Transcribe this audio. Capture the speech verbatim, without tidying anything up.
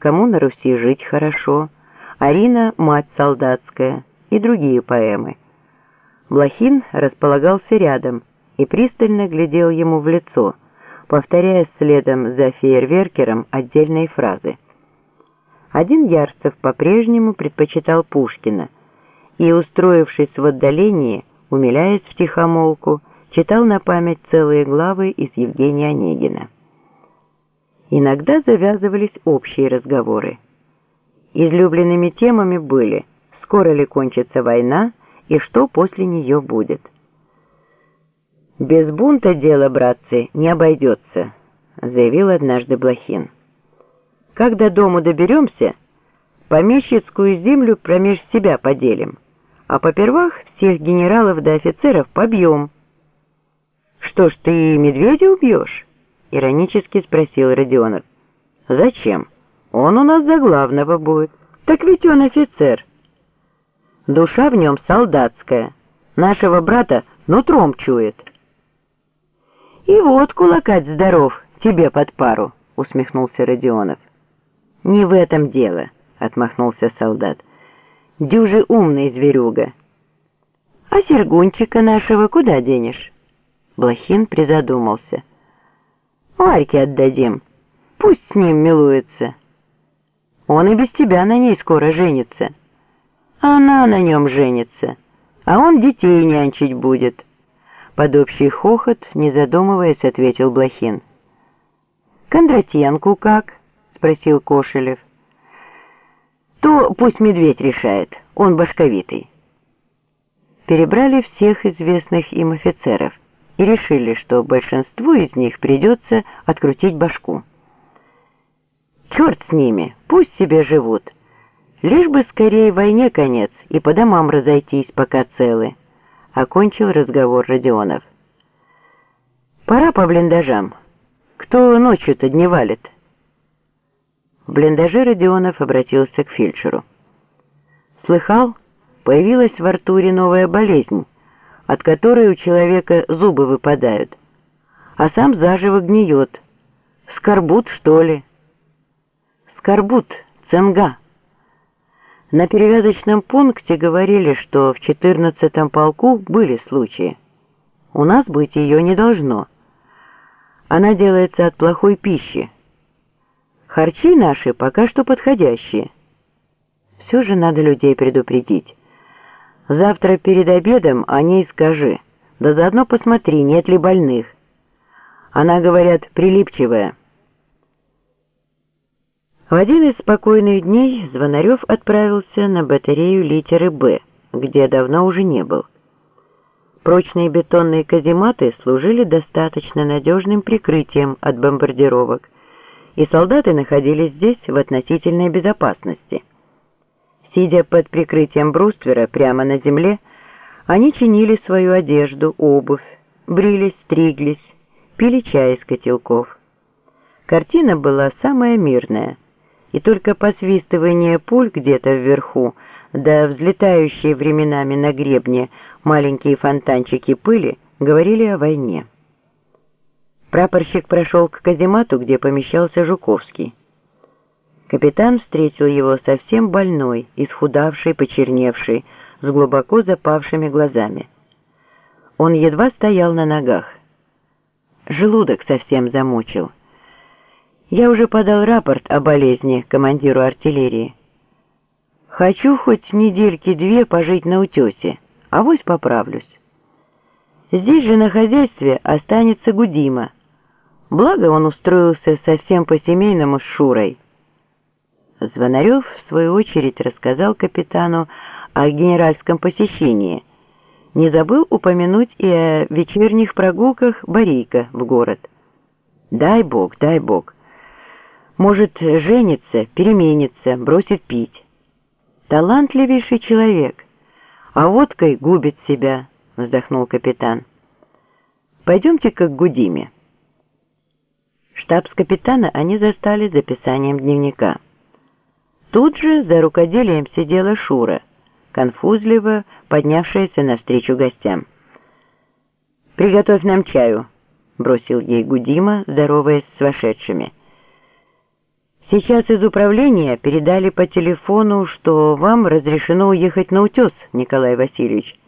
«Кому на Руси жить хорошо», «Арина, мать солдатская» и другие поэмы. Блохин располагался рядом и пристально глядел ему в лицо, повторяя следом за фейерверкером отдельные фразы. Один Ярцев по-прежнему предпочитал Пушкина и, устроившись в отдалении, умиляясь втихомолку, читал на память целые главы из Евгения Онегина. Иногда завязывались общие разговоры. Излюбленными темами были «Скоро ли кончится война?» и «Что после нее будет?». «Без бунта дело, братцы, не обойдется», — заявил однажды Блохин. «Как до дому доберемся, помещицкую землю промеж себя поделим, а попервах всех генералов да офицеров побьем». «Что ж, ты медведя убьешь?» — иронически спросил Родионов. «Зачем? Он у нас за главного будет. Так ведь он офицер». «Душа в нем солдатская, нашего брата нутром чует». «И вот кулакать здоров, тебе под пару», — усмехнулся Родионов. «Не в этом дело», — отмахнулся солдат. «Дюжи умный зверюга». «А Сергунчика нашего куда денешь?» Блохин призадумался. «Варьке отдадим, пусть с ним милуется. Он и без тебя на ней скоро женится. Она на нем женится, а он детей нянчить будет». Под общий хохот, не задумываясь, ответил Блохин. «Кондратенку как?» — спросил Кошелев. «То пусть медведь решает, он башковитый». Перебрали всех известных им офицеров и решили, что большинству из них придется открутить башку. «Черт с ними, пусть себе живут. Лишь бы скорее войне конец и по домам разойтись, пока целы», — окончил разговор Родионов. «Пора по блиндажам. Кто ночью-то дневалит?» В блиндаже Родионов обратился к фельдшеру. «Слыхал, появилась в Артуре новая болезнь, от которой у человека зубы выпадают, а сам заживо гниет. Скорбут, что ли?» «Скорбут, цинга». На перевязочном пункте говорили, что в четырнадцатом полку были случаи. У нас быть ее не должно. Она делается от плохой пищи. Харчи наши пока что подходящие. Все же надо людей предупредить. Завтра перед обедом о ней скажи, да заодно посмотри, нет ли больных. Она, говорят, прилипчивая. В один из спокойных дней Звонарев отправился на батарею литеры «Б», где давно уже не был. Прочные бетонные казематы служили достаточно надежным прикрытием от бомбардировок, и солдаты находились здесь в относительной безопасности. Сидя под прикрытием бруствера прямо на земле, они чинили свою одежду, обувь, брились, стриглись, пили чай из котелков. Картина была самая мирная, и только посвистывание пуль где-то вверху, да взлетающие временами на гребне маленькие фонтанчики пыли говорили о войне. Прапорщик прошел к каземату, где помещался Жуковский. Капитан встретил его совсем больной, исхудавший, почерневший, с глубоко запавшими глазами. Он едва стоял на ногах. Желудок совсем замучил. Я уже подал рапорт о болезни командиру артиллерии. Хочу хоть недельки-две пожить на утесе, авось поправлюсь. Здесь же на хозяйстве останется Гудима. Благо он устроился совсем по-семейному с Шурой. Звонарев, в свою очередь, рассказал капитану о генеральском посещении. Не забыл упомянуть и о вечерних прогулках Борейка в город. Дай бог, дай бог. Может, женится, переменится, бросит пить. Талантливейший человек, а водкой губит себя, вздохнул капитан. Пойдемте-ка к Гудиме. Штабс-капитана они застали за писанием дневника. Тут же за рукоделием сидела Шура, конфузливо поднявшаяся навстречу гостям. «Приготовь нам чаю», — бросил ей Гудима, здороваясь с вошедшими. Сейчас из управления передали по телефону, что вам разрешено уехать на утес, Николай Васильевич.